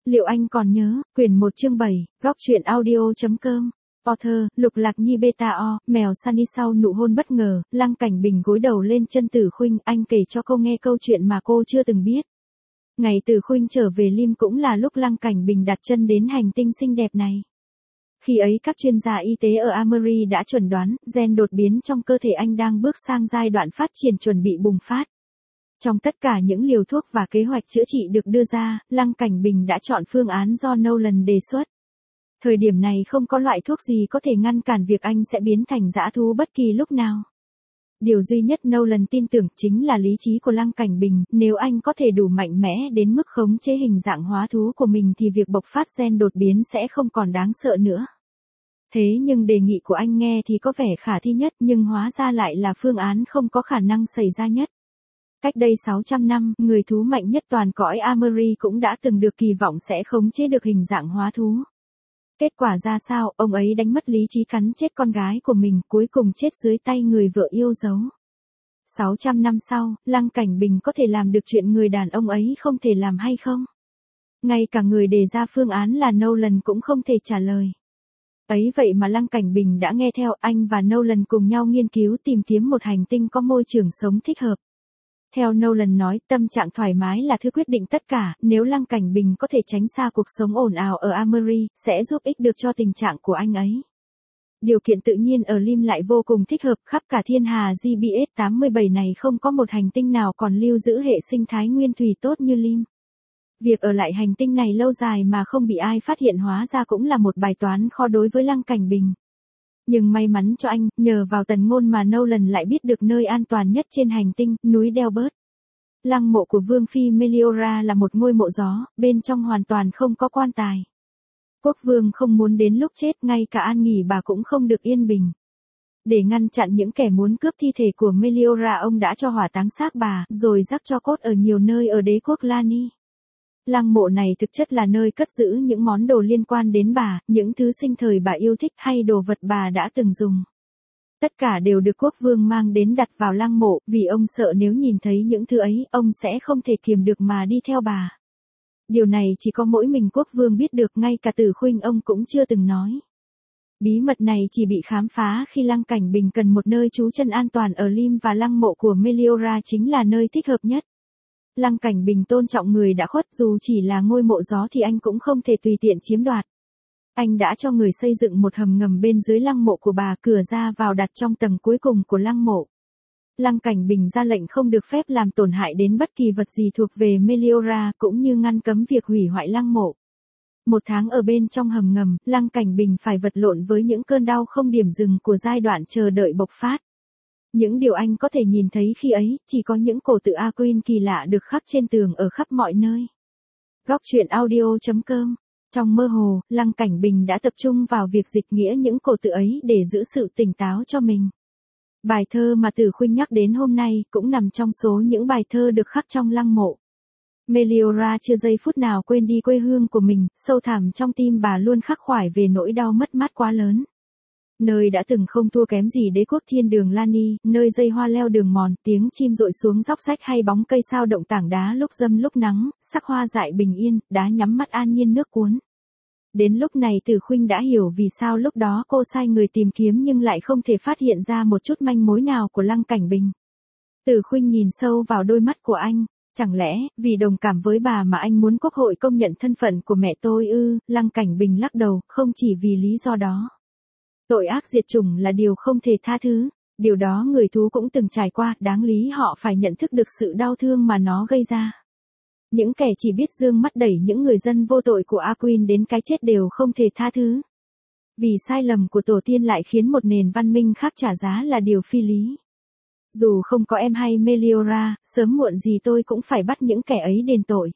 Liệu anh còn nhớ, quyển 1 chương 7, góc truyện audio.com. Author, Lục Lạc Nhi Beta O, mèo Sunny sau nụ hôn bất ngờ, Lăng Cảnh Bình gối đầu lên chân Tử Khuynh, anh kể cho cô nghe câu chuyện mà cô chưa từng biết. Ngày Tử Khuynh trở về Lim cũng là lúc Lăng Cảnh Bình đặt chân đến hành tinh xinh đẹp này. Khi ấy các chuyên gia y tế ở Amery đã chuẩn đoán, gen đột biến trong cơ thể anh đang bước sang giai đoạn phát triển chuẩn bị bùng phát. Trong tất cả những liều thuốc và kế hoạch chữa trị được đưa ra, Lăng Cảnh Bình đã chọn phương án do Nolan đề xuất. Thời điểm này không có loại thuốc gì có thể ngăn cản việc anh sẽ biến thành dã thú bất kỳ lúc nào. Điều duy nhất Nolan tin tưởng chính là lý trí của Lăng Cảnh Bình, nếu anh có thể đủ mạnh mẽ đến mức khống chế hình dạng hóa thú của mình thì việc bộc phát gen đột biến sẽ không còn đáng sợ nữa. Thế nhưng đề nghị của anh nghe thì có vẻ khả thi nhất nhưng hóa ra lại là phương án không có khả năng xảy ra nhất. Cách đây 600 năm, người thú mạnh nhất toàn cõi Amery cũng đã từng được kỳ vọng sẽ khống chế được hình dạng hóa thú. Kết quả ra sao, ông ấy đánh mất lý trí cắn chết con gái của mình, cuối cùng chết dưới tay người vợ yêu dấu. 600 năm sau, Lăng Cảnh Bình có thể làm được chuyện người đàn ông ấy không thể làm hay không? Ngay cả người đề ra phương án là Nolan cũng không thể trả lời. Ấy vậy mà Lăng Cảnh Bình đã nghe theo, anh và Nolan cùng nhau nghiên cứu tìm kiếm một hành tinh có môi trường sống thích hợp. Theo Nolan nói, tâm trạng thoải mái là thứ quyết định tất cả, nếu Lăng Cảnh Bình có thể tránh xa cuộc sống ồn ào ở Amery, sẽ giúp ích được cho tình trạng của anh ấy. Điều kiện tự nhiên ở Lim lại vô cùng thích hợp, khắp cả thiên hà GBS87 này không có một hành tinh nào còn lưu giữ hệ sinh thái nguyên thủy tốt như Lim. Việc ở lại hành tinh này lâu dài mà không bị ai phát hiện hóa ra cũng là một bài toán khó đối với Lăng Cảnh Bình. Nhưng may mắn cho anh, nhờ vào tần ngôn mà Nolan lại biết được nơi an toàn nhất trên hành tinh, núi Delbert. Lăng mộ của Vương Phi Meliora là một ngôi mộ gió, bên trong hoàn toàn không có quan tài. Quốc vương không muốn đến lúc chết, ngay cả an nghỉ bà cũng không được yên bình. Để ngăn chặn những kẻ muốn cướp thi thể của Meliora, ông đã cho hỏa táng xác bà, rồi rắc tro cốt ở nhiều nơi ở đế quốc Lani. Lăng mộ này thực chất là nơi cất giữ những món đồ liên quan đến bà, những thứ sinh thời bà yêu thích hay đồ vật bà đã từng dùng. Tất cả đều được quốc vương mang đến đặt vào lăng mộ, vì ông sợ nếu nhìn thấy những thứ ấy, ông sẽ không thể kiềm được mà đi theo bà. Điều này chỉ có mỗi mình quốc vương biết được, ngay cả Tử Khuynh ông cũng chưa từng nói. Bí mật này chỉ bị khám phá khi Lăng Cảnh Bình cần một nơi trú chân an toàn ở Lim và lăng mộ của Meliora chính là nơi thích hợp nhất. Lăng Cảnh Bình tôn trọng người đã khuất, dù chỉ là ngôi mộ gió thì anh cũng không thể tùy tiện chiếm đoạt. Anh đã cho người xây dựng một hầm ngầm bên dưới lăng mộ của bà, cửa ra vào đặt trong tầng cuối cùng của lăng mộ. Lăng Cảnh Bình ra lệnh không được phép làm tổn hại đến bất kỳ vật gì thuộc về Meliora, cũng như ngăn cấm việc hủy hoại lăng mộ. 1 tháng ở bên trong hầm ngầm, Lăng Cảnh Bình phải vật lộn với những cơn đau không điểm dừng của giai đoạn chờ đợi bộc phát. Những điều anh có thể nhìn thấy khi ấy, chỉ có những cổ tự Aquin kỳ lạ được khắc trên tường ở khắp mọi nơi. Góc truyện audio.com. Trong mơ hồ, Lăng Cảnh Bình đã tập trung vào việc dịch nghĩa những cổ tự ấy để giữ sự tỉnh táo cho mình. Bài thơ mà Tử Khuynh nhắc đến hôm nay cũng nằm trong số những bài thơ được khắc trong lăng mộ. Meliora chưa giây phút nào quên đi quê hương của mình, sâu thẳm trong tim bà luôn khắc khoải về nỗi đau mất mát quá lớn. Nơi đã từng không thua kém gì đế quốc thiên đường Lani, nơi dây hoa leo đường mòn, tiếng chim rội xuống dốc rách hay bóng cây sao động tảng đá lúc râm lúc nắng, sắc hoa dại bình yên, đá nhắm mắt an nhiên nước cuốn. Đến lúc này Tử Khuynh đã hiểu vì sao lúc đó cô sai người tìm kiếm nhưng lại không thể phát hiện ra một chút manh mối nào của Lăng Cảnh Bình. Tử Khuynh nhìn sâu vào đôi mắt của anh. Chẳng lẽ, vì đồng cảm với bà mà anh muốn quốc hội công nhận thân phận của mẹ tôi ư? Lăng Cảnh Bình lắc đầu, không chỉ vì lý do đó. Tội ác diệt chủng là điều không thể tha thứ. Điều đó người thú cũng từng trải qua, đáng lý họ phải nhận thức được sự đau thương mà nó gây ra. Những kẻ chỉ biết dương mắt đẩy những người dân vô tội của Aquin đến cái chết đều không thể tha thứ. Vì sai lầm của tổ tiên lại khiến một nền văn minh khác trả giá là điều phi lý. Dù không có em hay Meliora, sớm muộn gì tôi cũng phải bắt những kẻ ấy đền tội.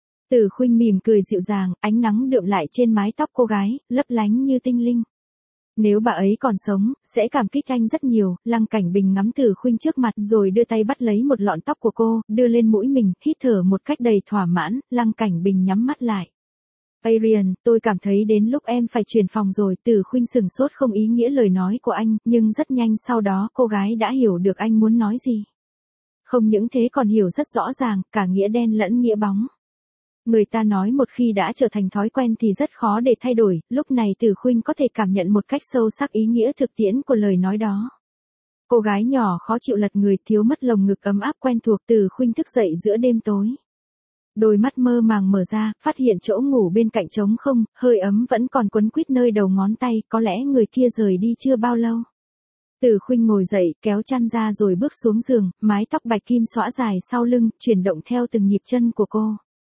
Tử Khuynh mỉm cười dịu dàng, ánh nắng đượm lại trên mái tóc cô gái, lấp lánh như tinh linh. Nếu bà ấy còn sống, sẽ cảm kích anh rất nhiều. Lăng Cảnh Bình ngắm Tử Khuynh trước mặt rồi đưa tay bắt lấy một lọn tóc của cô, đưa lên mũi mình, hít thở một cách đầy thỏa mãn. Lăng Cảnh Bình nhắm mắt lại. Arian, tôi cảm thấy đến lúc em phải chuyển phòng rồi. Tử Khuynh sừng sốt không ý nghĩa lời nói của anh, nhưng rất nhanh sau đó cô gái đã hiểu được anh muốn nói gì. Không những thế còn hiểu rất rõ ràng, cả nghĩa đen lẫn nghĩa bóng. Người ta nói một khi đã trở thành thói quen thì rất khó để thay đổi, lúc này Từ Khuynh có thể cảm nhận một cách sâu sắc ý nghĩa thực tiễn của lời nói đó. Cô gái nhỏ khó chịu lật người thiếu mất lồng ngực ấm áp quen thuộc. Từ Khuynh thức dậy giữa đêm tối. Đôi mắt mơ màng mở ra, phát hiện chỗ ngủ bên cạnh trống không, hơi ấm vẫn còn quấn quýt nơi đầu ngón tay, có lẽ người kia rời đi chưa bao lâu. Từ Khuynh ngồi dậy, kéo chăn ra rồi bước xuống giường, mái tóc bạch kim xõa dài sau lưng, chuyển động theo từng nhịp chân của cô.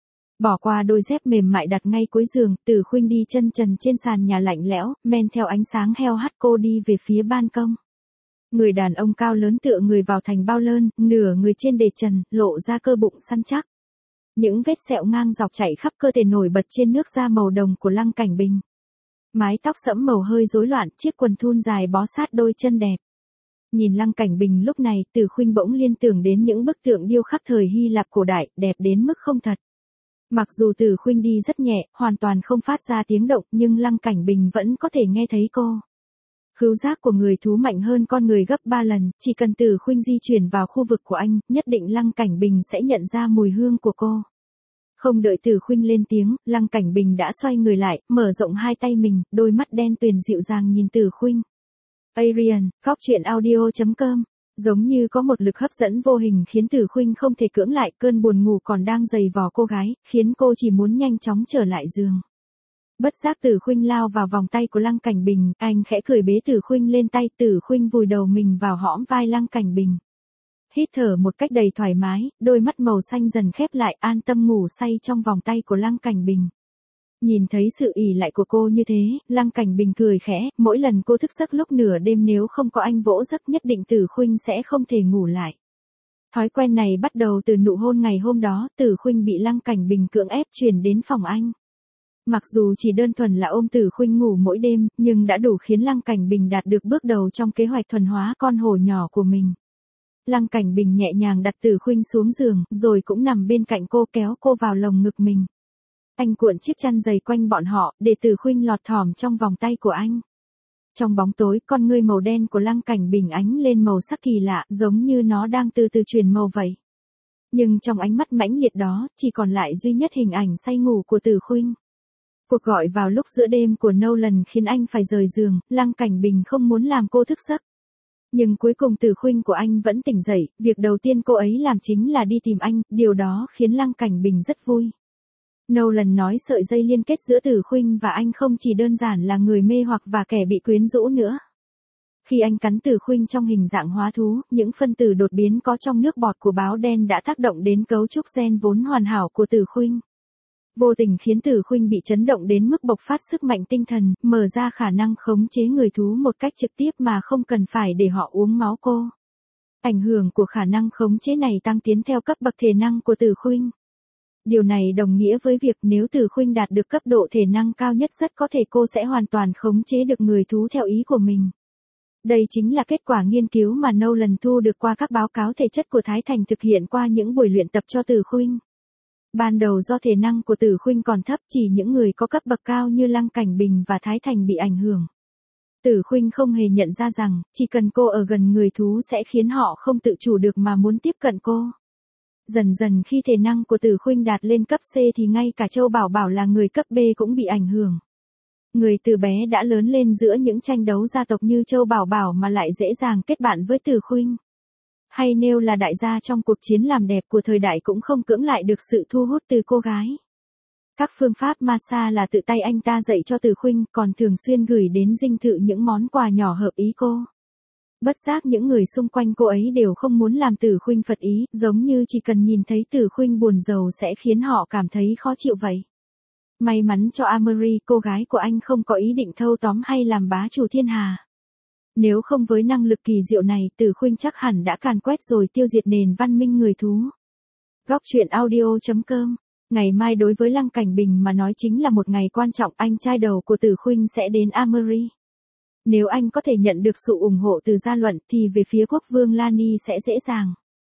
Bỏ qua đôi dép mềm mại đặt ngay cuối giường, Từ Khuynh đi chân trần trên sàn nhà lạnh lẽo, men theo ánh sáng heo hắt cô đi về phía ban công. Người đàn ông cao lớn tựa người vào thành bao lơn, nửa người trên đề trần, lộ ra cơ bụng săn chắc. Những vết sẹo ngang dọc chảy khắp cơ thể nổi bật trên nước da màu đồng của Lăng Cảnh Bình. Mái tóc sẫm màu hơi rối loạn, chiếc quần thun dài bó sát đôi chân đẹp. Nhìn Lăng Cảnh Bình lúc này, Từ Khuynh bỗng liên tưởng đến những bức tượng điêu khắc thời Hy Lạp cổ đại, đẹp đến mức không thật. Mặc dù Từ Khuynh đi rất nhẹ, hoàn toàn không phát ra tiếng động, nhưng Lăng Cảnh Bình vẫn có thể nghe thấy cô. Khứu giác của người thú mạnh hơn con người gấp 3 lần, chỉ cần Từ Khuynh di chuyển vào khu vực của anh, nhất định Lăng Cảnh Bình sẽ nhận ra mùi hương của cô. Không đợi Từ Khuynh lên tiếng, Lăng Cảnh Bình đã xoay người lại, mở rộng hai tay mình, đôi mắt đen tuyền dịu dàng nhìn Từ Khuynh. Arian, góc truyện audio.com. Giống như có một lực hấp dẫn vô hình khiến Từ Khuynh không thể cưỡng lại, cơn buồn ngủ còn đang dày vò cô gái, khiến cô chỉ muốn nhanh chóng trở lại giường. Bất giác Từ Khuynh lao vào vòng tay của Lăng Cảnh Bình, anh khẽ cười bế Từ Khuynh lên tay, Từ Khuynh vùi đầu mình vào hõm vai Lăng Cảnh Bình. Hít thở một cách đầy thoải mái, đôi mắt màu xanh dần khép lại, an tâm ngủ say trong vòng tay của Lăng Cảnh Bình. Nhìn thấy sự ỷ lại của cô như thế, Lăng Cảnh Bình cười khẽ, mỗi lần cô thức giấc lúc nửa đêm nếu không có anh vỗ giấc nhất định Từ Khuynh sẽ không thể ngủ lại. Thói quen này bắt đầu từ nụ hôn ngày hôm đó, Từ Khuynh bị Lăng Cảnh Bình cưỡng ép chuyển đến phòng anh. Mặc dù chỉ đơn thuần là ôm Từ Khuynh ngủ mỗi đêm, nhưng đã đủ khiến Lăng Cảnh Bình đạt được bước đầu trong kế hoạch thuần hóa con hổ nhỏ của mình. Lăng Cảnh Bình nhẹ nhàng đặt Từ Khuynh xuống giường, rồi cũng nằm bên cạnh cô kéo cô vào lồng ngực mình. Anh cuộn chiếc chăn dày quanh bọn họ, để Từ Khuynh lọt thỏm trong vòng tay của anh. Trong bóng tối, con ngươi màu đen của Lăng Cảnh Bình ánh lên màu sắc kỳ lạ, giống như nó đang từ từ chuyển màu vậy. Nhưng trong ánh mắt mãnh liệt đó, chỉ còn lại duy nhất hình ảnh say ngủ của Từ Khuynh. Cuộc gọi vào lúc giữa đêm của Nolan khiến anh phải rời giường, Lăng Cảnh Bình không muốn làm cô thức giấc. Nhưng cuối cùng Từ Khuynh của anh vẫn tỉnh dậy, việc đầu tiên cô ấy làm chính là đi tìm anh, điều đó khiến Lăng Cảnh Bình rất vui. Nolan nói sợi dây liên kết giữa Từ Khuynh và anh không chỉ đơn giản là người mê hoặc và kẻ bị quyến rũ nữa. Khi anh cắn Từ Khuynh trong hình dạng hóa thú, những phân tử đột biến có trong nước bọt của báo đen đã tác động đến cấu trúc gen vốn hoàn hảo của Từ Khuynh. Vô tình khiến Từ Khuynh bị chấn động đến mức bộc phát sức mạnh tinh thần, mở ra khả năng khống chế người thú một cách trực tiếp mà không cần phải để họ uống máu cô. Ảnh hưởng của khả năng khống chế này tăng tiến theo cấp bậc thể năng của Từ Khuynh. Điều này đồng nghĩa với việc nếu Từ Khuynh đạt được cấp độ thể năng cao nhất rất có thể cô sẽ hoàn toàn khống chế được người thú theo ý của mình. Đây chính là kết quả nghiên cứu mà Nolan thu được qua các báo cáo thể chất của Thái Thành thực hiện qua những buổi luyện tập cho Từ Khuynh. Ban đầu do thể năng của Từ Khuynh còn thấp, chỉ những người có cấp bậc cao như Lăng Cảnh Bình và Thái Thành bị ảnh hưởng. Từ Khuynh không hề nhận ra rằng, chỉ cần cô ở gần người thú sẽ khiến họ không tự chủ được mà muốn tiếp cận cô. Dần dần khi thể năng của Từ Khuynh đạt lên cấp C thì ngay cả Châu Bảo Bảo là người cấp B cũng bị ảnh hưởng. Người từ bé đã lớn lên giữa những tranh đấu gia tộc như Châu Bảo Bảo mà lại dễ dàng kết bạn với Từ Khuynh. Hay nêu là đại gia trong cuộc chiến làm đẹp của thời đại cũng không cưỡng lại được sự thu hút từ cô gái. Các phương pháp massage là tự tay anh ta dạy cho Từ Khuynh, còn thường xuyên gửi đến dinh thự những món quà nhỏ hợp ý cô. Bất giác những người xung quanh cô ấy đều không muốn làm Từ Khuynh phật ý, giống như chỉ cần nhìn thấy Từ Khuynh buồn rầu sẽ khiến họ cảm thấy khó chịu vậy. May mắn cho Amory, cô gái của anh không có ý định thâu tóm hay làm bá chủ thiên hà. Nếu không với năng lực kỳ diệu này, Từ Khuynh chắc hẳn đã càn quét rồi tiêu diệt nền văn minh người thú. Góc truyện audio.com. Ngày mai đối với Lăng Cảnh Bình mà nói chính là một ngày quan trọng, anh trai đầu của Từ Khuynh sẽ đến Amory. Nếu anh có thể nhận được sự ủng hộ từ gia luận thì về phía quốc vương Lani sẽ dễ dàng.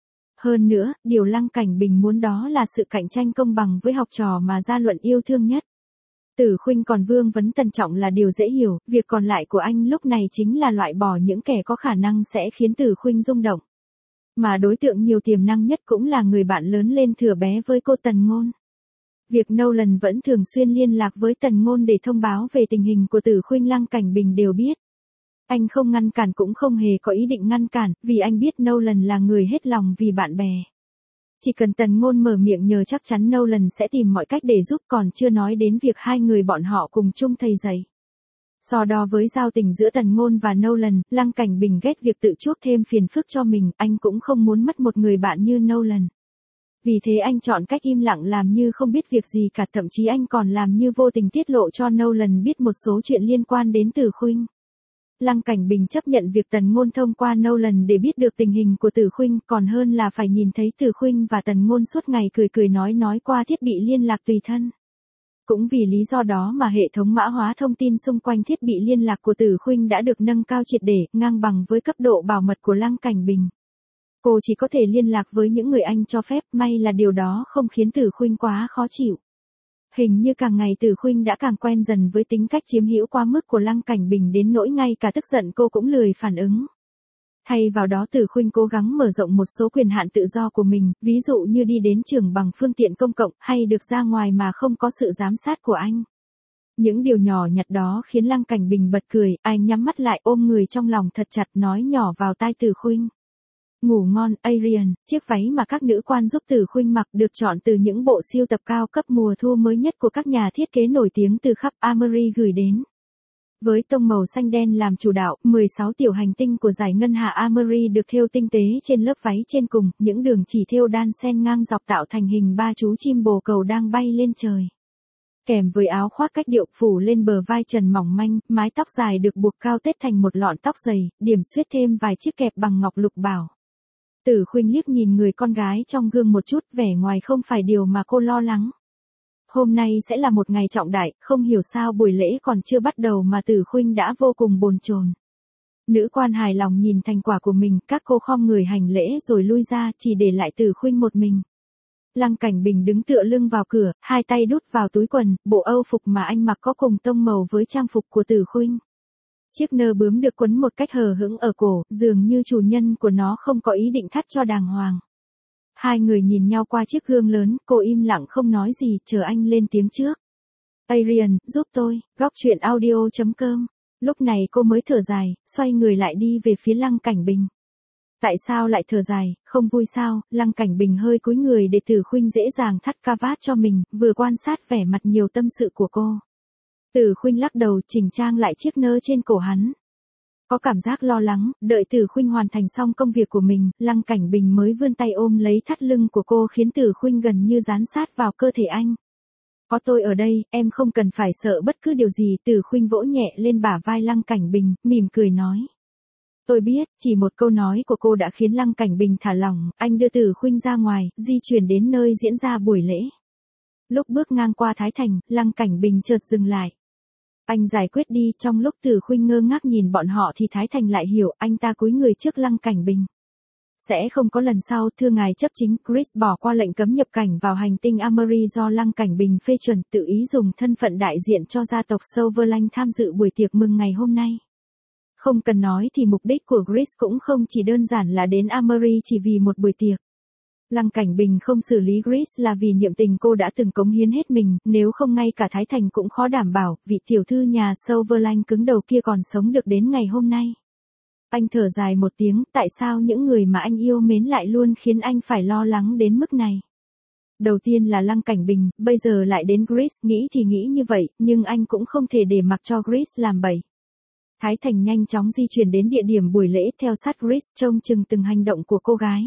Hơn nữa, điều Lăng Cảnh Bình muốn đó là sự cạnh tranh công bằng với học trò mà gia luận yêu thương nhất. Từ Khuynh còn vương vấn Tần Trọng là điều dễ hiểu, việc còn lại của anh lúc này chính là loại bỏ những kẻ có khả năng sẽ khiến Từ Khuynh rung động. Mà đối tượng nhiều tiềm năng nhất cũng là người bạn lớn lên thừa bé với cô Tần Ngôn. Việc Nolan vẫn thường xuyên liên lạc với Tần Ngôn để thông báo về tình hình của Tử Khuynh Lăng Cảnh Bình đều biết. Anh không ngăn cản cũng không hề có ý định ngăn cản, vì anh biết Nolan là người hết lòng vì bạn bè. Chỉ cần Tần Ngôn mở miệng nhờ chắc chắn Nolan sẽ tìm mọi cách để giúp, còn chưa nói đến việc hai người bọn họ cùng chung thầy dạy. So đo với giao tình giữa Tần Ngôn và Nolan, Lăng Cảnh Bình ghét việc tự chuốc thêm phiền phức cho mình, anh cũng không muốn mất một người bạn như Nolan. Vì thế anh chọn cách im lặng làm như không biết việc gì cả, thậm chí anh còn làm như vô tình tiết lộ cho Nolan biết một số chuyện liên quan đến Tử Khuynh. Lăng Cảnh Bình chấp nhận việc Tần Ngôn thông qua Nolan để biết được tình hình của Tử Khuynh, còn hơn là phải nhìn thấy Tử Khuynh và Tần Ngôn suốt ngày cười cười nói qua thiết bị liên lạc tùy thân. Cũng vì lý do đó mà hệ thống mã hóa thông tin xung quanh thiết bị liên lạc của Tử Khuynh đã được nâng cao triệt để, ngang bằng với cấp độ bảo mật của Lăng Cảnh Bình. Cô chỉ có thể liên lạc với những người anh cho phép, may là điều đó không khiến Tử Khuynh quá khó chịu. Hình như càng ngày Tử Khuynh đã càng quen dần với tính cách chiếm hữu quá mức của Lăng Cảnh Bình đến nỗi ngay cả tức giận cô cũng lười phản ứng. Thay vào đó Tử Khuynh cố gắng mở rộng một số quyền hạn tự do của mình, ví dụ như đi đến trường bằng phương tiện công cộng, hay được ra ngoài mà không có sự giám sát của anh. Những điều nhỏ nhặt đó khiến Lăng Cảnh Bình bật cười, anh nhắm mắt lại ôm người trong lòng thật chặt nói nhỏ vào tai Tử Khuynh. Ngủ ngon, Arian. Chiếc váy mà các nữ quan giúp Tử Khuynh mặc được chọn từ những bộ sưu tập cao cấp mùa thu mới nhất của các nhà thiết kế nổi tiếng từ khắp Armory gửi đến. Với tông màu xanh đen làm chủ đạo, 16 tiểu hành tinh của dải ngân hà Armory được thêu tinh tế trên lớp váy trên cùng, những đường chỉ thêu đan xen ngang dọc tạo thành hình ba chú chim bồ câu đang bay lên trời. Kèm với áo khoác cách điệu phủ lên bờ vai trần mỏng manh, mái tóc dài được buộc cao tết thành một lọn tóc dày, điểm xuyết thêm vài chiếc kẹp bằng ngọc lục bảo. Tử Khuynh liếc nhìn người con gái trong gương một chút, vẻ ngoài không phải điều mà cô lo lắng. Hôm nay sẽ là một ngày trọng đại, không hiểu sao buổi lễ còn chưa bắt đầu mà Tử Khuynh đã vô cùng bồn chồn. Nữ quan hài lòng nhìn thành quả của mình, các cô khom người hành lễ rồi lui ra, chỉ để lại Tử Khuynh một mình. Lăng Cảnh Bình đứng tựa lưng vào cửa, hai tay đút vào túi quần, bộ âu phục mà anh mặc có cùng tông màu với trang phục của Tử Khuynh. Chiếc nơ bướm được quấn một cách hờ hững ở cổ, dường như chủ nhân của nó không có ý định thắt cho đàng hoàng. Hai người nhìn nhau qua chiếc gương lớn, cô im lặng không nói gì, chờ anh lên tiếng trước. Arian, giúp tôi, góc truyện audio.com. Lúc này cô mới thở dài, xoay người lại đi về phía Lăng Cảnh Bình. Tại sao lại thở dài, không vui sao? Lăng Cảnh Bình hơi cúi người để Tử Khuynh dễ dàng thắt cà vạt cho mình, vừa quan sát vẻ mặt nhiều tâm sự của cô. Tử Khuynh lắc đầu chỉnh trang lại chiếc nơ trên cổ hắn. Có cảm giác lo lắng, đợi Tử Khuynh hoàn thành xong công việc của mình, Lăng Cảnh Bình mới vươn tay ôm lấy thắt lưng của cô khiến Tử Khuynh gần như dán sát vào cơ thể anh. Có tôi ở đây, em không cần phải sợ bất cứ điều gì. Tử Khuynh vỗ nhẹ lên bả vai Lăng Cảnh Bình, mỉm cười nói. Tôi biết, chỉ một câu nói của cô đã khiến Lăng Cảnh Bình thả lỏng, anh đưa Tử Khuynh ra ngoài, di chuyển đến nơi diễn ra buổi lễ. Lúc bước ngang qua Thái Thành, Lăng Cảnh Bình chợt dừng lại. Anh giải quyết đi, trong lúc Tử Khuynh ngơ ngác nhìn bọn họ thì Thái Thành lại hiểu, anh ta cúi người trước Lăng Cảnh Bình. Sẽ không có lần sau, thưa ngài chấp chính. Chris bỏ qua lệnh cấm nhập cảnh vào hành tinh Armory do Lăng Cảnh Bình phê chuẩn, tự ý dùng thân phận đại diện cho gia tộc Silverlane tham dự buổi tiệc mừng ngày hôm nay. Không cần nói thì mục đích của Chris cũng không chỉ đơn giản là đến Armory chỉ vì một buổi tiệc. Lăng Cảnh Bình không xử lý Chris là vì niệm tình cô đã từng cống hiến hết mình, nếu không ngay cả Thái Thành cũng khó đảm bảo, vị tiểu thư nhà Silverlane cứng đầu kia còn sống được đến ngày hôm nay. Anh thở dài một tiếng, tại sao những người mà anh yêu mến lại luôn khiến anh phải lo lắng đến mức này? Đầu tiên là Lăng Cảnh Bình, bây giờ lại đến Chris, nghĩ thì nghĩ như vậy, nhưng anh cũng không thể để mặc cho Chris làm bậy. Thái Thành nhanh chóng di chuyển đến địa điểm buổi lễ theo sát Chris, trông chừng từng hành động của cô gái.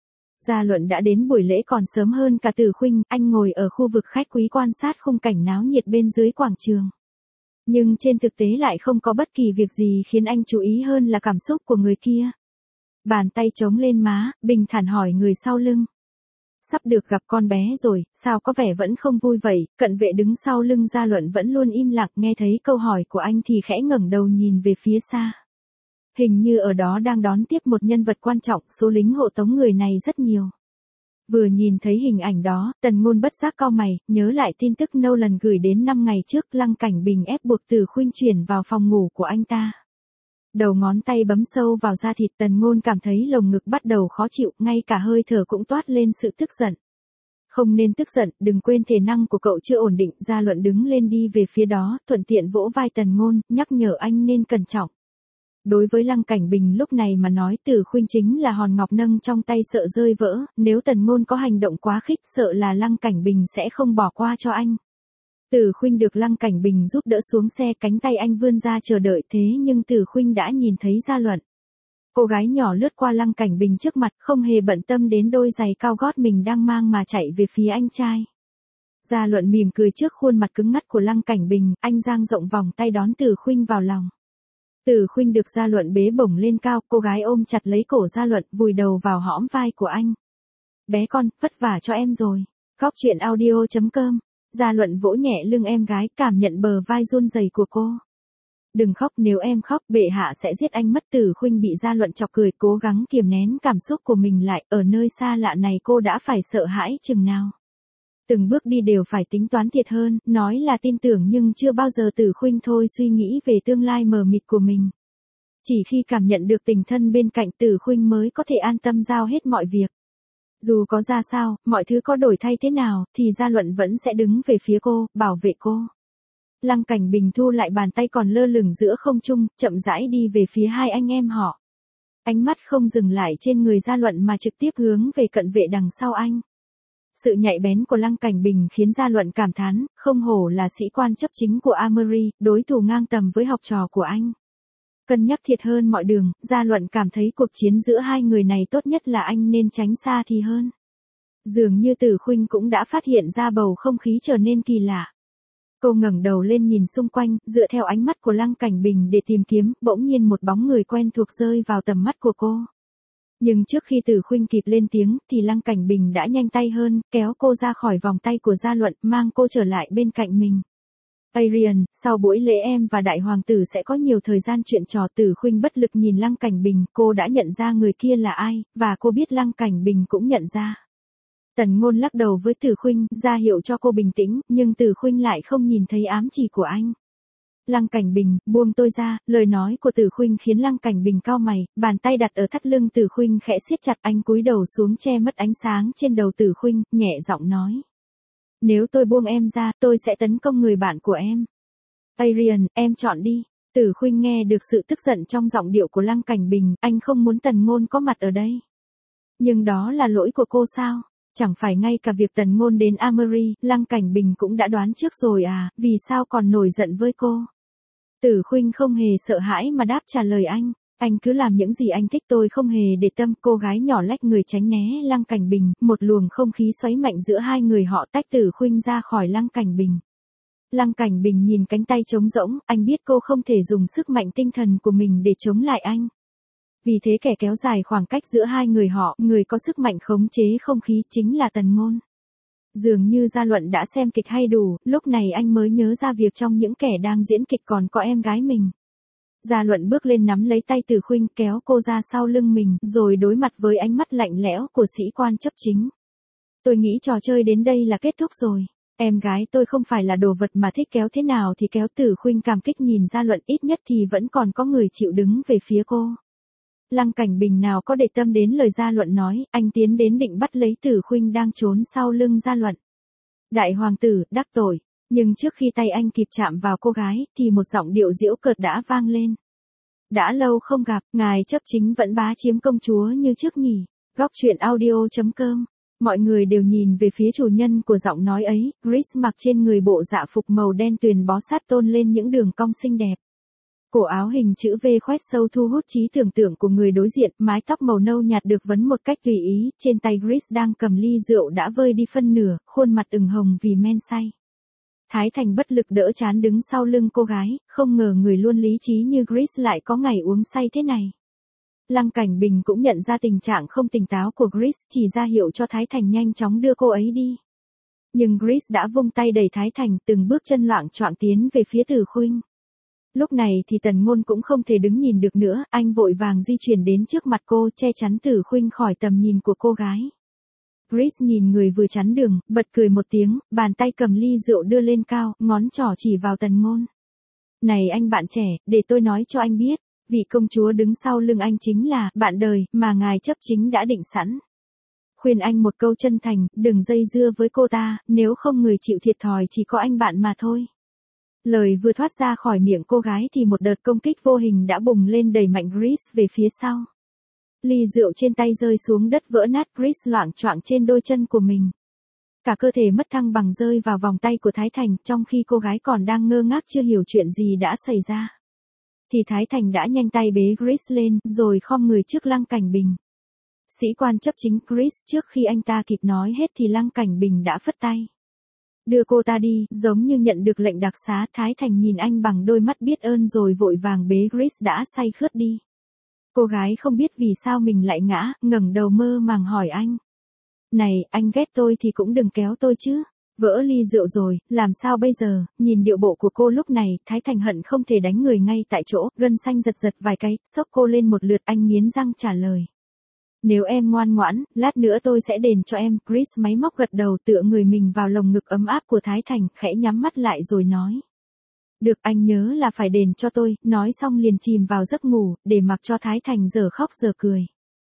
Gia Luận đã đến buổi lễ còn sớm hơn cả Tử Khuynh, anh ngồi ở khu vực khách quý quan sát khung cảnh náo nhiệt bên dưới quảng trường. Nhưng trên thực tế lại không có bất kỳ việc gì khiến anh chú ý hơn là cảm xúc của người kia. Bàn tay chống lên má, bình thản hỏi người sau lưng. Sắp được gặp con bé rồi, sao có vẻ vẫn không vui vậy? Cận vệ đứng sau lưng Gia Luận vẫn luôn im lặng, nghe thấy câu hỏi của anh thì khẽ ngẩng đầu nhìn về phía xa. Hình như ở đó đang đón tiếp một nhân vật quan trọng, số lính hộ tống người này rất nhiều. Vừa nhìn thấy hình ảnh đó, Tần Ngôn bất giác cau mày, nhớ lại tin tức Nolan gửi đến 5 ngày trước, Lăng Cảnh Bình ép buộc Tử Khuynh chuyển vào phòng ngủ của anh ta. Đầu ngón tay bấm sâu vào da thịt, Tần Ngôn cảm thấy lồng ngực bắt đầu khó chịu, ngay cả hơi thở cũng toát lên sự tức giận. Không nên tức giận, đừng quên thể năng của cậu chưa ổn định. Gia Luận đứng lên đi về phía đó, thuận tiện vỗ vai Tần Ngôn, nhắc nhở anh nên cẩn trọng. Đối với Lăng Cảnh Bình lúc này mà nói Tử Khuynh chính là hòn ngọc nâng trong tay sợ rơi vỡ, nếu Tần Ngôn có hành động quá khích sợ là Lăng Cảnh Bình sẽ không bỏ qua cho anh. Tử Khuynh được Lăng Cảnh Bình giúp đỡ xuống xe, cánh tay anh vươn ra chờ đợi, thế nhưng Tử Khuynh đã nhìn thấy Gia Luận. Cô gái nhỏ lướt qua Lăng Cảnh Bình trước mặt, không hề bận tâm đến đôi giày cao gót mình đang mang mà chạy về phía anh trai. Gia Luận mỉm cười trước khuôn mặt cứng ngắc của Lăng Cảnh Bình, anh dang rộng vòng tay đón Tử Khuynh vào lòng. Tử Khuynh được Gia Luận bế bổng lên cao, cô gái ôm chặt lấy cổ Gia Luận, vùi đầu vào hõm vai của anh. Bé con, vất vả cho em rồi. Góc truyện audio.com. Gia Luận vỗ nhẹ lưng em gái, cảm nhận bờ vai run rẩy của cô. Đừng khóc, nếu em khóc bệ hạ sẽ giết anh mất. Tử Khuynh bị Gia Luận chọc cười, cố gắng kiềm nén cảm xúc của mình lại, ở nơi xa lạ này cô đã phải sợ hãi chừng nào. Từng bước đi đều phải tính toán thiệt hơn, nói là tin tưởng nhưng chưa bao giờ Tử Khuynh thôi suy nghĩ về tương lai mờ mịt của mình. Chỉ khi cảm nhận được tình thân bên cạnh Tử Khuynh mới có thể an tâm giao hết mọi việc. Dù có ra sao, mọi thứ có đổi thay thế nào, thì Gia Luận vẫn sẽ đứng về phía cô, bảo vệ cô. Lăng Cảnh Bình thu lại bàn tay còn lơ lửng giữa không trung, chậm rãi đi về phía hai anh em họ. Ánh mắt không dừng lại trên người Gia Luận mà trực tiếp hướng về cận vệ đằng sau anh. Sự nhạy bén của Lăng Cảnh Bình khiến Gia Luận cảm thán, không hổ là sĩ quan chấp chính của Amory, đối thủ ngang tầm với học trò của anh. Cân nhắc thiệt hơn mọi đường, Gia Luận cảm thấy cuộc chiến giữa hai người này tốt nhất là anh nên tránh xa thì hơn. Dường như Tử Khuynh cũng đã phát hiện ra bầu không khí trở nên kỳ lạ. Cô ngẩng đầu lên nhìn xung quanh, dựa theo ánh mắt của Lăng Cảnh Bình để tìm kiếm, bỗng nhiên một bóng người quen thuộc rơi vào tầm mắt của cô. Nhưng trước khi Tử Khuynh kịp lên tiếng, thì Lăng Cảnh Bình đã nhanh tay hơn, kéo cô ra khỏi vòng tay của Gia Luận, mang cô trở lại bên cạnh mình. Arian, sau buổi lễ em và đại hoàng tử sẽ có nhiều thời gian chuyện trò. Tử Khuynh bất lực nhìn Lăng Cảnh Bình, cô đã nhận ra người kia là ai, và cô biết Lăng Cảnh Bình cũng nhận ra. Tần Ngôn lắc đầu với Tử Khuynh, ra hiệu cho cô bình tĩnh, nhưng Tử Khuynh lại không nhìn thấy ám chỉ của anh. Lăng Cảnh Bình, buông tôi ra. Lời nói của Tử Khuynh khiến Lăng Cảnh Bình cau mày, bàn tay đặt ở thắt lưng Tử Khuynh khẽ siết chặt, anh cúi đầu xuống che mất ánh sáng trên đầu Tử Khuynh, nhẹ giọng nói. Nếu tôi buông em ra, tôi sẽ tấn công người bạn của em. Arian, em chọn đi. Tử Khuynh nghe được sự tức giận trong giọng điệu của Lăng Cảnh Bình, anh không muốn Tần Ngôn có mặt ở đây. Nhưng đó là lỗi của cô sao? Chẳng phải ngay cả việc Tần Ngôn đến Amory, Lăng Cảnh Bình cũng đã đoán trước rồi à, vì sao còn nổi giận với cô? Tử Khuynh không hề sợ hãi mà đáp trả lời anh cứ làm những gì anh thích, tôi không hề để tâm. Cô gái nhỏ lách người tránh né Lăng Cảnh Bình, một luồng không khí xoáy mạnh giữa hai người họ tách Tử Khuynh ra khỏi Lăng Cảnh Bình. Lăng Cảnh Bình nhìn cánh tay trống rỗng, anh biết cô không thể dùng sức mạnh tinh thần của mình để chống lại anh. Vì thế kẻ kéo dài khoảng cách giữa hai người họ, người có sức mạnh khống chế không khí chính là Tần Ngôn. Dường như Gia Luận đã xem kịch hay đủ, lúc này anh mới nhớ ra việc trong những kẻ đang diễn kịch còn có em gái mình. Gia Luận bước lên nắm lấy tay Tử Khuynh, kéo cô ra sau lưng mình, rồi đối mặt với ánh mắt lạnh lẽo của sĩ quan chấp chính. Tôi nghĩ trò chơi đến đây là kết thúc rồi. Em gái tôi không phải là đồ vật mà thích kéo thế nào thì kéo. Tử Khuynh cảm kích nhìn Gia Luận, ít nhất thì vẫn còn có người chịu đứng về phía cô. Lăng Cảnh Bình nào có để tâm đến lời Gia Luận nói, anh tiến đến định bắt lấy Tử Khuynh đang trốn sau lưng Gia Luận. Đại hoàng tử, đắc tội. Nhưng trước khi tay anh kịp chạm vào cô gái, thì một giọng điệu giễu cợt đã vang lên. Đã lâu không gặp, ngài chấp chính vẫn bá chiếm công chúa như trước nhỉ? Góc truyện audio.com. Mọi người đều nhìn về phía chủ nhân của giọng nói ấy, Grace mặc trên người bộ dạ phục màu đen tuyền bó sát tôn lên những đường cong xinh đẹp. Cổ áo hình chữ V khoét sâu thu hút trí tưởng tượng của người đối diện, mái tóc màu nâu nhạt được vấn một cách tùy ý, trên tay Grace đang cầm ly rượu đã vơi đi phân nửa, khuôn mặt ửng hồng vì men say. Thái Thành bất lực đỡ chán đứng sau lưng cô gái, không ngờ người luôn lý trí như Grace lại có ngày uống say thế này. Lăng Cảnh Bình cũng nhận ra tình trạng không tỉnh táo của Grace, chỉ ra hiệu cho Thái Thành nhanh chóng đưa cô ấy đi. Nhưng Grace đã vung tay đẩy Thái Thành, từng bước chân loạng choạng tiến về phía Tử Khuynh. Lúc này thì Tần Ngôn cũng không thể đứng nhìn được nữa, anh vội vàng di chuyển đến trước mặt cô, che chắn Tử Khuynh khỏi tầm nhìn của cô gái. Grace nhìn người vừa chắn đường, bật cười một tiếng, bàn tay cầm ly rượu đưa lên cao, ngón trỏ chỉ vào Tần Ngôn. Này anh bạn trẻ, để tôi nói cho anh biết, vị công chúa đứng sau lưng anh chính là bạn đời mà ngài chấp chính đã định sẵn. Khuyên anh một câu chân thành, đừng dây dưa với cô ta, nếu không người chịu thiệt thòi chỉ có anh bạn mà thôi. Lời vừa thoát ra khỏi miệng cô gái thì một đợt công kích vô hình đã bùng lên đẩy mạnh Chris về phía sau. Ly rượu trên tay rơi xuống đất vỡ nát, Chris loạng choạng trên đôi chân của mình. Cả cơ thể mất thăng bằng rơi vào vòng tay của Thái Thành, trong khi cô gái còn đang ngơ ngác chưa hiểu chuyện gì đã xảy ra. Thì Thái Thành đã nhanh tay bế Chris lên, rồi khom người trước Lăng Cảnh Bình. Sĩ quan chấp chính Chris, trước khi anh ta kịp nói hết thì Lăng Cảnh Bình đã phất tay. Đưa cô ta đi, giống như nhận được lệnh đặc xá. Thái Thành nhìn anh bằng đôi mắt biết ơn rồi vội vàng bế Chris đã say khướt đi. Cô gái không biết vì sao mình lại ngã, ngẩng đầu mơ màng hỏi anh. Này, anh ghét tôi thì cũng đừng kéo tôi chứ. Vỡ ly rượu rồi, làm sao bây giờ? Nhìn điệu bộ của cô lúc này, Thái Thành hận không thể đánh người ngay tại chỗ, gân xanh giật giật vài cái, xốc cô lên một lượt. Anh nghiến răng trả lời. Nếu em ngoan ngoãn, lát nữa tôi sẽ đền cho em. Chris máy móc gật đầu, tựa người mình vào lồng ngực ấm áp của Thái Thành, khẽ nhắm mắt lại rồi nói. Được, anh nhớ là phải đền cho tôi. Nói xong liền chìm vào giấc ngủ, để mặc cho Thái Thành giờ khóc giờ cười.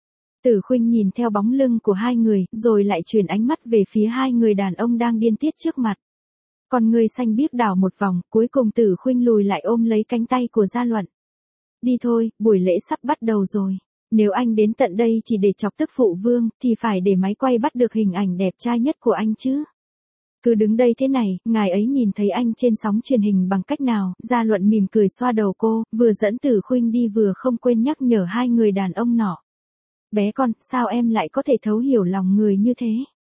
Tử Khuynh nhìn theo bóng lưng của hai người, rồi lại chuyển ánh mắt về phía hai người đàn ông đang điên tiết trước mặt. Con người xanh biếc đảo một vòng, cuối cùng Tử Khuynh lùi lại ôm lấy cánh tay của Gia Luận. Đi thôi, buổi lễ sắp bắt đầu rồi. Nếu anh đến tận đây chỉ để chọc tức phụ vương, thì phải để máy quay bắt được hình ảnh đẹp trai nhất của anh chứ. Cứ đứng đây thế này, ngài ấy nhìn thấy anh trên sóng truyền hình bằng cách nào? Gia Luận mỉm cười xoa đầu cô, vừa dẫn Tử Khuynh đi vừa không quên nhắc nhở hai người đàn ông nọ. Bé con, sao em lại có thể thấu hiểu lòng người như thế?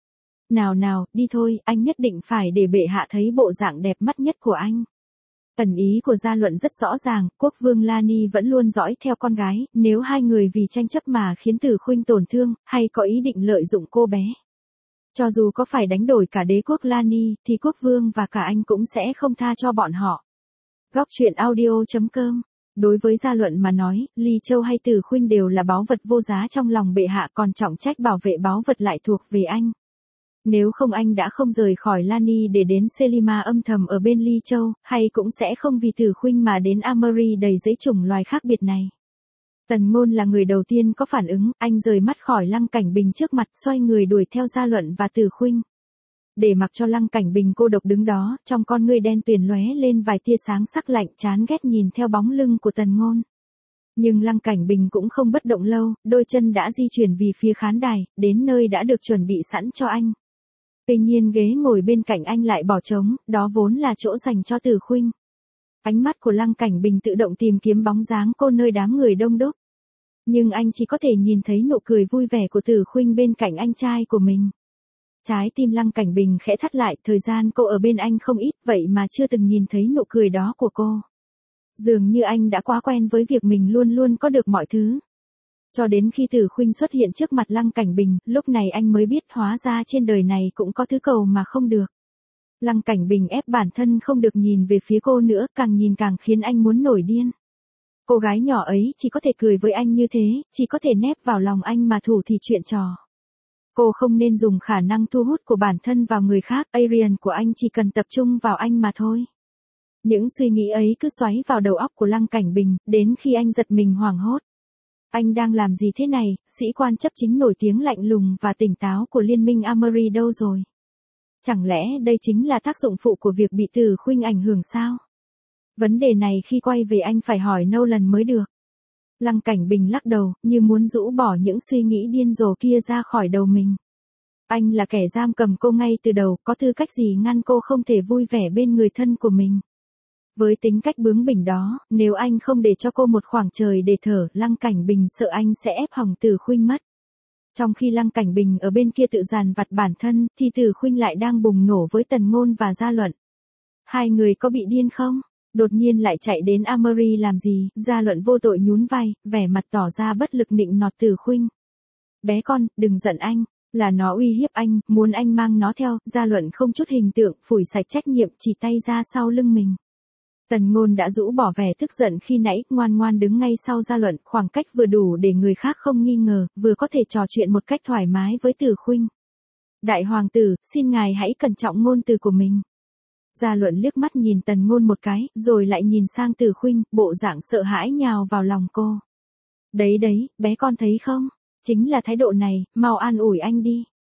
Nào nào, đi thôi, anh nhất định phải để bệ hạ thấy bộ dạng đẹp mắt nhất của anh. Ẩn ý của Gia Luận rất rõ ràng, quốc vương Lani vẫn luôn dõi theo con gái, nếu hai người vì tranh chấp mà khiến Tử Khuynh tổn thương, hay có ý định lợi dụng cô bé. Cho dù có phải đánh đổi cả đế quốc Lani, thì quốc vương và cả anh cũng sẽ không tha cho bọn họ. Góc truyện audio.com. Đối với Gia Luận mà nói, Ly Châu hay Tử Khuynh đều là báu vật vô giá trong lòng bệ hạ, còn trọng trách bảo vệ báu vật lại thuộc về anh. Nếu không anh đã không rời khỏi Lani để đến Selima âm thầm ở bên Ly Châu, hay cũng sẽ không vì Tử Khuynh mà đến Amory đầy dẫy chủng loài khác biệt này. Tần Ngôn là người đầu tiên có phản ứng, anh rời mắt khỏi Lăng Cảnh Bình trước mặt, xoay người đuổi theo Gia Luận và Tử Khuynh. Để mặc cho Lăng Cảnh Bình cô độc đứng đó, trong con ngươi đen tuyền lóe lên vài tia sáng sắc lạnh, chán ghét nhìn theo bóng lưng của Tần Ngôn. Nhưng Lăng Cảnh Bình cũng không bất động lâu, đôi chân đã di chuyển về phía khán đài, đến nơi đã được chuẩn bị sẵn cho anh. Tuy nhiên ghế ngồi bên cạnh anh lại bỏ trống, đó vốn là chỗ dành cho Tử Khuynh. Ánh mắt của Lăng Cảnh Bình tự động tìm kiếm bóng dáng cô nơi đám người đông đúc. Nhưng anh chỉ có thể nhìn thấy nụ cười vui vẻ của Tử Khuynh bên cạnh anh trai của mình. Trái tim Lăng Cảnh Bình khẽ thắt lại, thời gian cô ở bên anh không ít, vậy mà chưa từng nhìn thấy nụ cười đó của cô. Dường như anh đã quá quen với việc mình luôn luôn có được mọi thứ. Cho đến khi Tử Khuynh xuất hiện trước mặt Lăng Cảnh Bình, lúc này anh mới biết hóa ra trên đời này cũng có thứ cầu mà không được. Lăng Cảnh Bình ép bản thân không được nhìn về phía cô nữa, càng nhìn càng khiến anh muốn nổi điên. Cô gái nhỏ ấy chỉ có thể cười với anh như thế, chỉ có thể nép vào lòng anh mà thủ thì chuyện trò. Cô không nên dùng khả năng thu hút của bản thân vào người khác, Arian của anh chỉ cần tập trung vào anh mà thôi. Những suy nghĩ ấy cứ xoáy vào đầu óc của Lăng Cảnh Bình, đến khi anh giật mình hoảng hốt. Anh đang làm gì thế này? Sĩ quan chấp chính nổi tiếng lạnh lùng và tỉnh táo của Liên minh Amory đâu rồi? Chẳng lẽ đây chính là tác dụng phụ của việc bị Tử Khuynh ảnh hưởng sao? Vấn đề này khi quay về anh phải hỏi Nolan mới được. Lăng Cảnh Bình lắc đầu, như muốn rũ bỏ những suy nghĩ điên rồ kia ra khỏi đầu mình. Anh là kẻ giam cầm cô ngay từ đầu, có tư cách gì ngăn cô không thể vui vẻ bên người thân của mình. Với tính cách bướng bỉnh đó, nếu anh không để cho cô một khoảng trời để thở, Lăng Cảnh Bình sợ anh sẽ ép hỏng Tử Khuynh mất. Trong khi Lăng Cảnh Bình ở bên kia tự dằn vặt bản thân, thì Tử Khuynh lại đang bùng nổ với Tần Ngôn và Gia Luận. Hai người có bị điên không? Đột nhiên lại chạy đến Amory làm gì? Gia Luận vô tội nhún vai, vẻ mặt tỏ ra bất lực nịnh nọt Tử Khuynh. Bé con, đừng giận anh, là nó uy hiếp anh, muốn anh mang nó theo. Gia Luận không chút hình tượng, phủi sạch trách nhiệm, chỉ tay ra sau lưng mình. Tần Ngôn đã rũ bỏ vẻ tức giận khi nãy, ngoan ngoan đứng ngay sau Gia Luận, khoảng cách vừa đủ để người khác không nghi ngờ, vừa có thể trò chuyện một cách thoải mái với Tử Khuynh. Đại hoàng tử, xin ngài hãy cẩn trọng ngôn từ của mình. Gia Luận liếc mắt nhìn Tần Ngôn một cái, rồi lại nhìn sang Tử Khuynh, bộ dạng sợ hãi nhào vào lòng cô. Đấy đấy, bé con thấy không? Chính là thái độ này, mau an ủi anh đi.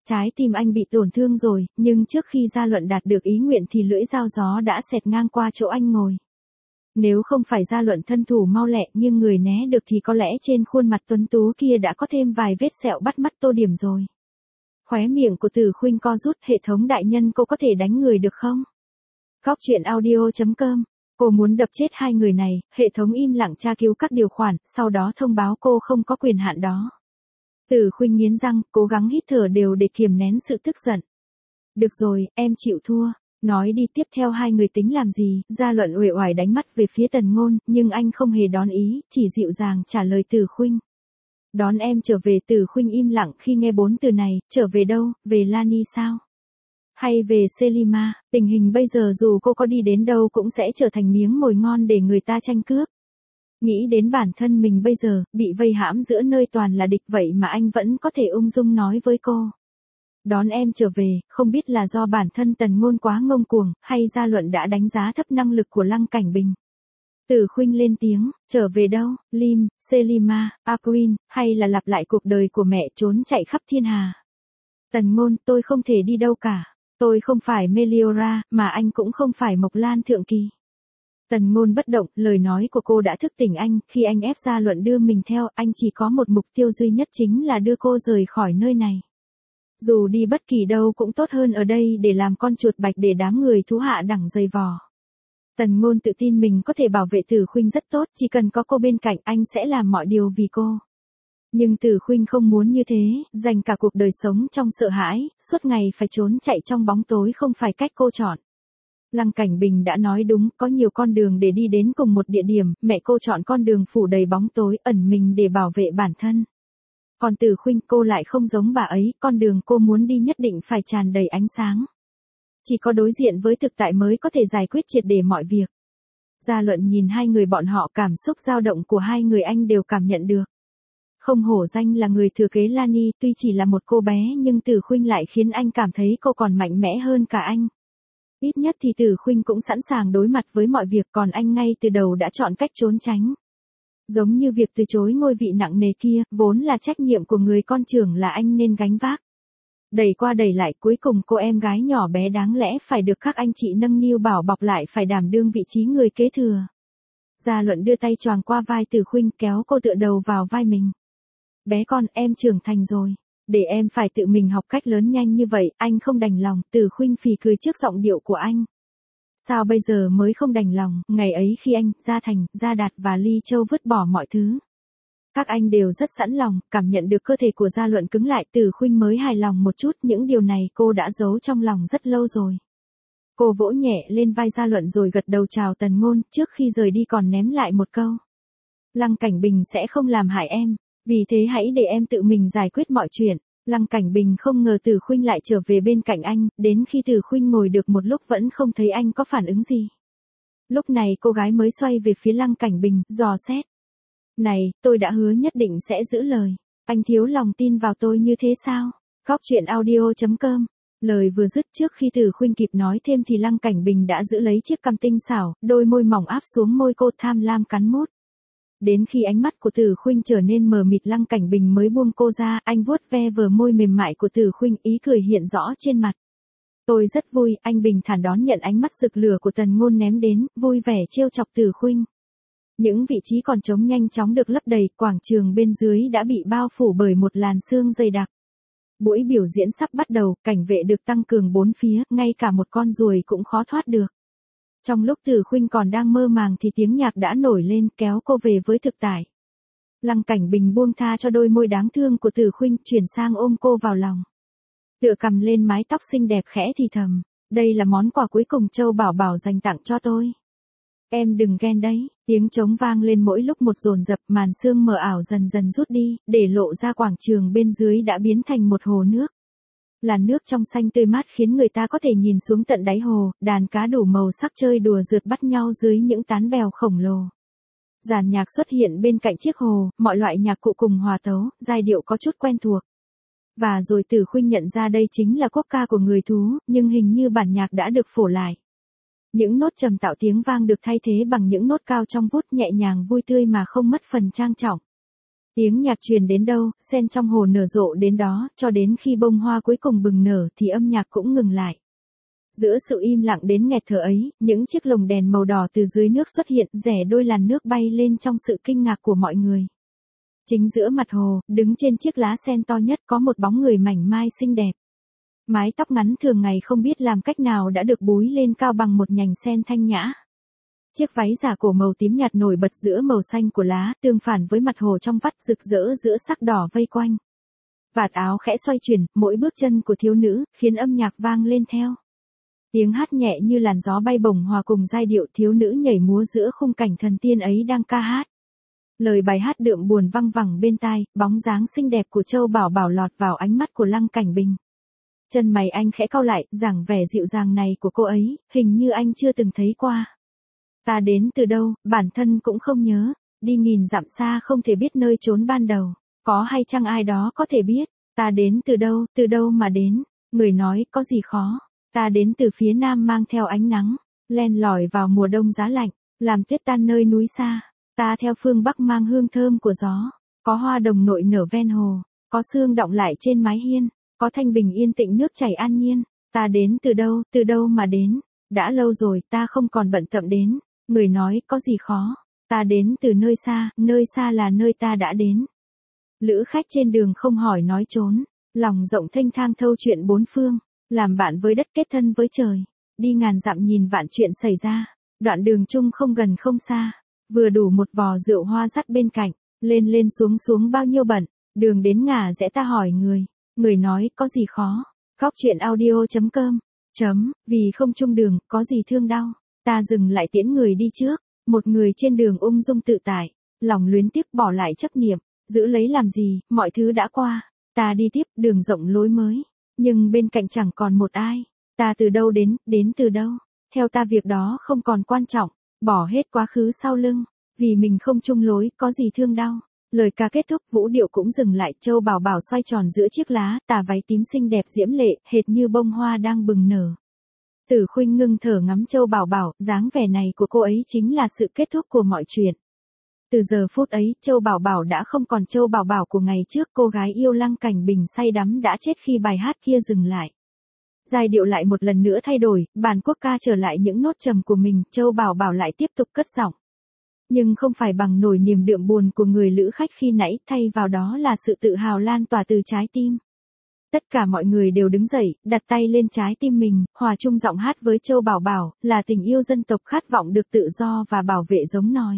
Trái tim anh bị tổn thương rồi, nhưng trước khi Gia Luận đạt được ý nguyện thì lưỡi dao gió đã xẹt ngang qua chỗ anh ngồi. Nếu không phải Gia Luận thân thủ mau lẹ nhưng người né được thì có lẽ trên khuôn mặt tuấn tú kia đã có thêm vài vết sẹo bắt mắt tô điểm rồi. Khóe miệng của Từ Khuynh co rút, hệ thống đại nhân cô có thể đánh người được không? Góc truyện audio.com. Cô muốn đập chết hai người này, hệ thống im lặng tra cứu các điều khoản, sau đó thông báo cô không có quyền hạn đó. Từ Khuynh nghiến răng, cố gắng hít thở đều để kiềm nén sự tức giận. Được rồi, em chịu thua. Nói đi, tiếp theo hai người tính làm gì? Gia Luận uể oải đánh mắt về phía Tần Ngôn, nhưng anh không hề đón ý, chỉ dịu dàng trả lời Từ Khuynh. Đón em trở về. Từ Khuynh im lặng khi nghe 4 từ này, trở về đâu, về Lani sao? Hay về Selima? Tình hình bây giờ dù cô có đi đến đâu cũng sẽ trở thành miếng mồi ngon để người ta tranh cướp. Nghĩ đến bản thân mình bây giờ, bị vây hãm giữa nơi toàn là địch vậy mà anh vẫn có thể ung dung nói với cô. Đón em trở về, không biết là do bản thân Tần Ngôn quá ngông cuồng, hay Gia Luận đã đánh giá thấp năng lực của Lăng Cảnh Bình. Từ Khuynh lên tiếng, trở về đâu, Lim, Selima, Aquin, hay là lặp lại cuộc đời của mẹ trốn chạy khắp thiên hà? Tần Ngôn, tôi không thể đi đâu cả. Tôi không phải Meliora, mà anh cũng không phải Mộc Lan Thượng Kỳ. Tần Ngôn bất động, lời nói của cô đã thức tỉnh anh, khi anh ép Gia Luận đưa mình theo, anh chỉ có một mục tiêu duy nhất chính là đưa cô rời khỏi nơi này. Dù đi bất kỳ đâu cũng tốt hơn ở đây để làm con chuột bạch để đám người thú hạ đẳng dày vò. Tần Ngôn tự tin mình có thể bảo vệ Từ Khuynh rất tốt, chỉ cần có cô bên cạnh anh sẽ làm mọi điều vì cô. Nhưng Từ Khuynh không muốn như thế, dành cả cuộc đời sống trong sợ hãi, suốt ngày phải trốn chạy trong bóng tối không phải cách cô chọn. Lăng Cảnh Bình đã nói đúng, có nhiều con đường để đi đến cùng một địa điểm, mẹ cô chọn con đường phủ đầy bóng tối, ẩn mình để bảo vệ bản thân. Còn Từ Khuynh, cô lại không giống bà ấy, con đường cô muốn đi nhất định phải tràn đầy ánh sáng. Chỉ có đối diện với thực tại mới có thể giải quyết triệt để mọi việc. Gia Luận nhìn hai người bọn họ, cảm xúc dao động của hai người anh đều cảm nhận được. Không hổ danh là người thừa kế Lani, tuy chỉ là một cô bé nhưng Từ Khuynh lại khiến anh cảm thấy cô còn mạnh mẽ hơn cả anh. Ít nhất thì Từ Khuynh cũng sẵn sàng đối mặt với mọi việc, còn anh ngay từ đầu đã chọn cách trốn tránh. Giống như việc từ chối ngôi vị nặng nề kia, vốn là trách nhiệm của người con trưởng là anh nên gánh vác. Đẩy qua đẩy lại, cuối cùng cô em gái nhỏ bé đáng lẽ phải được các anh chị nâng niu bảo bọc lại phải đảm đương vị trí người kế thừa. Gia Luận đưa tay choàng qua vai Từ Khuynh, kéo cô tựa đầu vào vai mình. Bé con, em trưởng thành rồi. Để em phải tự mình học cách lớn nhanh như vậy, anh không đành lòng. Từ Khuynh phì cười trước giọng điệu của anh. Sao bây giờ mới không đành lòng? Ngày ấy khi anh, Gia Thành, Gia Đạt và Ly Châu vứt bỏ mọi thứ, các anh đều rất sẵn lòng. Cảm nhận được cơ thể của Gia Luận cứng lại, Từ Khuynh mới hài lòng một chút. Những điều này cô đã giấu trong lòng rất lâu rồi. Cô vỗ nhẹ lên vai Gia Luận rồi gật đầu chào Tần Ngôn, trước khi rời đi còn ném lại một câu. Lăng Cảnh Bình sẽ không làm hại em, vì thế hãy để em tự mình giải quyết mọi chuyện. Lăng Cảnh Bình không ngờ Từ Khuynh lại trở về bên cạnh anh, đến khi Từ Khuynh ngồi được một lúc vẫn không thấy anh có phản ứng gì. Lúc này cô gái mới xoay về phía Lăng Cảnh Bình, dò xét. Này, tôi đã hứa nhất định sẽ giữ lời. Anh thiếu lòng tin vào tôi như thế sao? Góc truyện audio.com. Lời vừa dứt, trước khi Từ Khuynh kịp nói thêm thì Lăng Cảnh Bình đã giữ lấy chiếc cằm tinh xảo, đôi môi mỏng áp xuống môi cô, tham lam cắn mút. Đến khi ánh mắt của Từ Khuynh trở nên mờ mịt, Lăng Cảnh Bình mới buông cô ra, anh vuốt ve bờ môi mềm mại của Từ Khuynh, ý cười hiện rõ trên mặt. Tôi rất vui, anh bình thản đón nhận ánh mắt rực lửa của Tần Ngôn ném đến, vui vẻ trêu chọc Từ Khuynh. Những vị trí còn trống nhanh chóng được lấp đầy, quảng trường bên dưới đã bị bao phủ bởi một làn sương dày đặc. Buổi biểu diễn sắp bắt đầu, cảnh vệ được tăng cường bốn phía, ngay cả một con ruồi cũng khó thoát được. Trong lúc Từ Khuynh còn đang mơ màng thì tiếng nhạc đã nổi lên, kéo cô về với thực tại. Lăng Cảnh Bình buông tha cho đôi môi đáng thương của Từ Khuynh, chuyển sang ôm cô vào lòng. Tựa cầm lên mái tóc xinh đẹp khẽ thì thầm, đây là món quà cuối cùng Châu Bảo Bảo dành tặng cho tôi. Em đừng ghen đấy. Tiếng trống vang lên mỗi lúc một dồn dập, màn sương mờ ảo dần dần rút đi, để lộ ra quảng trường bên dưới đã biến thành một hồ nước. Làn nước trong xanh tươi mát khiến người ta có thể nhìn xuống tận đáy hồ, đàn cá đủ màu sắc chơi đùa rượt bắt nhau dưới những tán bèo khổng lồ. Dàn nhạc xuất hiện bên cạnh chiếc hồ, mọi loại nhạc cụ cùng hòa tấu, giai điệu có chút quen thuộc. Và rồi Từ Khuynh nhận ra đây chính là quốc ca của người thú, nhưng hình như bản nhạc đã được phổ lại. Những nốt trầm tạo tiếng vang được thay thế bằng những nốt cao trong vút, nhẹ nhàng vui tươi mà không mất phần trang trọng. Tiếng nhạc truyền đến đâu, sen trong hồ nở rộ đến đó, cho đến khi bông hoa cuối cùng bừng nở thì âm nhạc cũng ngừng lại. Giữa sự im lặng đến nghẹt thở ấy, những chiếc lồng đèn màu đỏ từ dưới nước xuất hiện, rẽ đôi làn nước bay lên trong sự kinh ngạc của mọi người. Chính giữa mặt hồ, đứng trên chiếc lá sen to nhất có một bóng người mảnh mai xinh đẹp. Mái tóc ngắn thường ngày không biết làm cách nào đã được búi lên cao bằng một nhành sen thanh nhã. Chiếc váy giả cổ màu tím nhạt nổi bật giữa màu xanh của lá, tương phản với mặt hồ trong vắt rực rỡ giữa sắc đỏ vây quanh. Vạt áo khẽ xoay chuyển, mỗi bước chân của thiếu nữ, khiến âm nhạc vang lên theo. Tiếng hát nhẹ như làn gió bay bổng hòa cùng giai điệu, thiếu nữ nhảy múa giữa khung cảnh thần tiên ấy đang ca hát. Lời bài hát đượm buồn văng vẳng bên tai, bóng dáng xinh đẹp của Châu Bảo Bảo lọt vào ánh mắt của Lăng Cảnh Bình. Chân mày anh khẽ cau lại, dáng vẻ dịu dàng này của cô ấy, hình như anh chưa từng thấy qua. Ta đến từ đâu, bản thân cũng không nhớ, đi nghìn dặm xa không thể biết nơi trốn ban đầu, có hay chăng ai đó có thể biết, ta đến từ đâu mà đến, người nói có gì khó, ta đến từ phía nam mang theo ánh nắng, len lỏi vào mùa đông giá lạnh, làm tuyết tan nơi núi xa, ta theo phương bắc mang hương thơm của gió, có hoa đồng nội nở ven hồ, có sương đọng lại trên mái hiên, có thanh bình yên tĩnh nước chảy an nhiên, ta đến từ đâu mà đến, đã lâu rồi ta không còn bận tâm đến. Người nói có gì khó, ta đến từ nơi xa là nơi ta đã đến. Lữ khách trên đường không hỏi nói trốn, lòng rộng thênh thang thâu chuyện bốn phương, làm bạn với đất kết thân với trời, đi ngàn dặm nhìn vạn chuyện xảy ra, đoạn đường chung không gần không xa, vừa đủ một vò rượu hoa dắt bên cạnh, lên lên xuống xuống bao nhiêu bận, đường đến ngả rẽ ta hỏi người nói có gì khó, góc chuyện audio.com, vì không chung đường, có gì thương đau. Ta dừng lại tiễn người đi trước, một người trên đường ung dung tự tại, lòng luyến tiếc bỏ lại chấp niệm, giữ lấy làm gì, mọi thứ đã qua, ta đi tiếp đường rộng lối mới, nhưng bên cạnh chẳng còn một ai, ta từ đâu đến từ đâu, theo ta việc đó không còn quan trọng, bỏ hết quá khứ sau lưng, vì mình không chung lối, có gì thương đau. Lời ca kết thúc, vũ điệu cũng dừng lại, Châu Bảo Bảo xoay tròn giữa chiếc lá, tà váy tím xinh đẹp diễm lệ, hệt như bông hoa đang bừng nở. Tử Khuynh ngưng thở ngắm Châu Bảo Bảo, dáng vẻ này của cô ấy chính là sự kết thúc của mọi chuyện. Từ giờ phút ấy, Châu Bảo Bảo đã không còn Châu Bảo Bảo của ngày trước, cô gái yêu Lăng Cảnh Bình say đắm đã chết khi bài hát kia dừng lại. Giai điệu lại một lần nữa thay đổi, bản quốc ca trở lại những nốt trầm của mình, Châu Bảo Bảo lại tiếp tục cất giọng. Nhưng không phải bằng nổi niềm đượm buồn của người lữ khách khi nãy, thay vào đó là sự tự hào lan tỏa từ trái tim. Tất cả mọi người đều đứng dậy, đặt tay lên trái tim mình, hòa chung giọng hát với Châu Bảo Bảo, là tình yêu dân tộc khát vọng được tự do và bảo vệ giống nòi.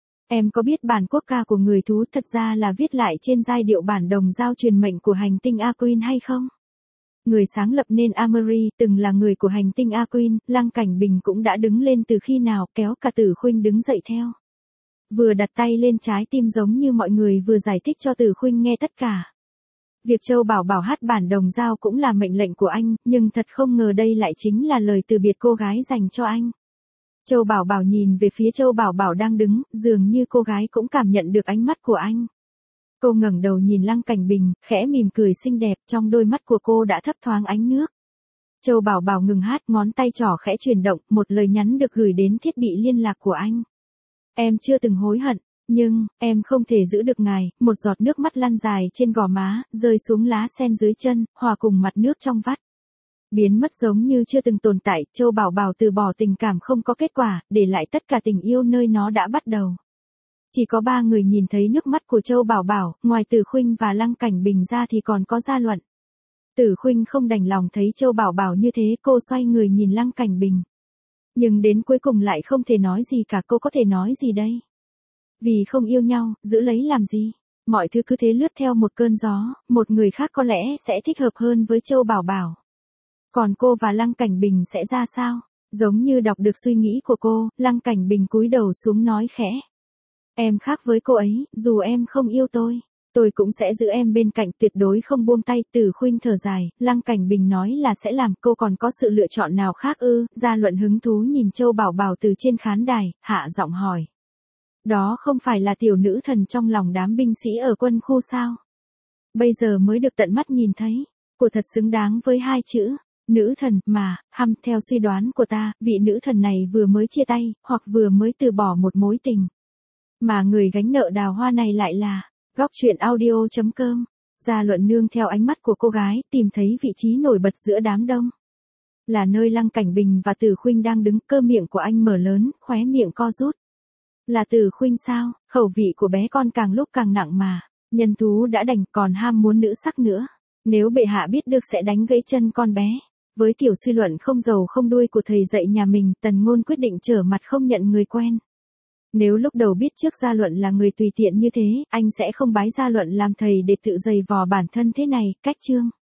Em có biết bản quốc ca của người thú thật ra là viết lại trên giai điệu bản đồng dao truyền mệnh của hành tinh Aquin hay không? Người sáng lập nên Amory, từng là người của hành tinh Aquin, Lăng Cảnh Bình cũng đã đứng lên từ khi nào, kéo cả Tử Khuynh đứng dậy theo. Vừa đặt tay lên trái tim giống như mọi người vừa giải thích cho Tử Khuynh nghe tất cả. Việc Châu Bảo Bảo hát bản đồng dao cũng là mệnh lệnh của anh, nhưng thật không ngờ đây lại chính là lời từ biệt cô gái dành cho anh. Châu Bảo Bảo nhìn về phía Châu Bảo Bảo đang đứng, dường như cô gái cũng cảm nhận được ánh mắt của anh. Cô ngẩng đầu nhìn Lăng Cảnh Bình, khẽ mỉm cười xinh đẹp, trong đôi mắt của cô đã thấp thoáng ánh nước. Châu Bảo Bảo ngừng hát, ngón tay trỏ khẽ chuyển động, một lời nhắn được gửi đến thiết bị liên lạc của anh. Em chưa từng hối hận. Nhưng, em không thể giữ được ngài, một giọt nước mắt lăn dài trên gò má, rơi xuống lá sen dưới chân, hòa cùng mặt nước trong vắt. Biến mất giống như chưa từng tồn tại, Châu Bảo Bảo từ bỏ tình cảm không có kết quả, để lại tất cả tình yêu nơi nó đã bắt đầu. Chỉ có 3 người nhìn thấy nước mắt của Châu Bảo Bảo, ngoài Tử Khuynh và Lăng Cảnh Bình ra thì còn có Gia Luận. Tử Khuynh không đành lòng thấy Châu Bảo Bảo như thế, cô xoay người nhìn Lăng Cảnh Bình. Nhưng đến cuối cùng lại không thể nói gì cả, cô có thể nói gì đây? Vì không yêu nhau, giữ lấy làm gì? Mọi thứ cứ thế lướt theo một cơn gió, một người khác có lẽ sẽ thích hợp hơn với Châu Bảo Bảo. Còn cô và Lăng Cảnh Bình sẽ ra sao? Giống như đọc được suy nghĩ của cô, Lăng Cảnh Bình cúi đầu xuống nói khẽ. Em khác với cô ấy, dù em không yêu tôi cũng sẽ giữ em bên cạnh, tuyệt đối không buông tay. Tử Khuynh thở dài, Lăng Cảnh Bình nói là sẽ làm, cô còn có sự lựa chọn nào khác ư? Gia Luận hứng thú nhìn Châu Bảo Bảo từ trên khán đài, hạ giọng hỏi. Đó không phải là tiểu nữ thần trong lòng đám binh sĩ ở quân khu sao? Bây giờ mới được tận mắt nhìn thấy, cô thật xứng đáng với 2 chữ, nữ thần, mà, theo suy đoán của ta, vị nữ thần này vừa mới chia tay, hoặc vừa mới từ bỏ một mối tình. Mà người gánh nợ đào hoa này lại là, Góc truyện audio.com. Gia Luận nương theo ánh mắt của cô gái, tìm thấy vị trí nổi bật giữa đám đông. Là nơi Lăng Cảnh Bình và Từ Khuynh đang đứng, cơ miệng của anh mở lớn, khóe miệng co rút. Là Từ Khuynh sao? Khẩu vị của bé con càng lúc càng nặng mà. Nhân thú đã đành, còn ham muốn nữ sắc nữa. Nếu bệ hạ biết được sẽ đánh gãy chân con bé. Với kiểu suy luận không đầu không đuôi của thầy dạy nhà mình, Tần Ngôn quyết định trở mặt không nhận người quen. Nếu lúc đầu biết trước Gia Luận là người tùy tiện như thế, anh sẽ không bái Gia Luận làm thầy để tự giày vò bản thân thế này. Cách chương